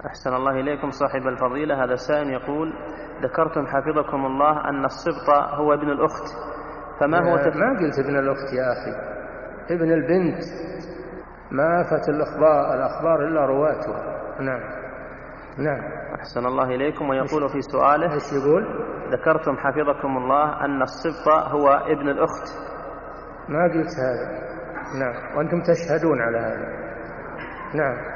أحسن الله إليكم صاحب الفضيلة. هذا سائل يقول: ذكرتم حفظكم الله أن السبط هو ابن الأخت، فما هو ما قلت ابن الأخت يا أخي، ابن البنت، ما فت الأخبار إلا رواتها. نعم. أحسن الله إليكم. ويقول في سؤاله: ايش يقول؟ ذكرتم حفظكم الله أن السبط هو ابن الأخت. ما قلت هذا. نعم، وأنتم تشهدون على هذا. نعم.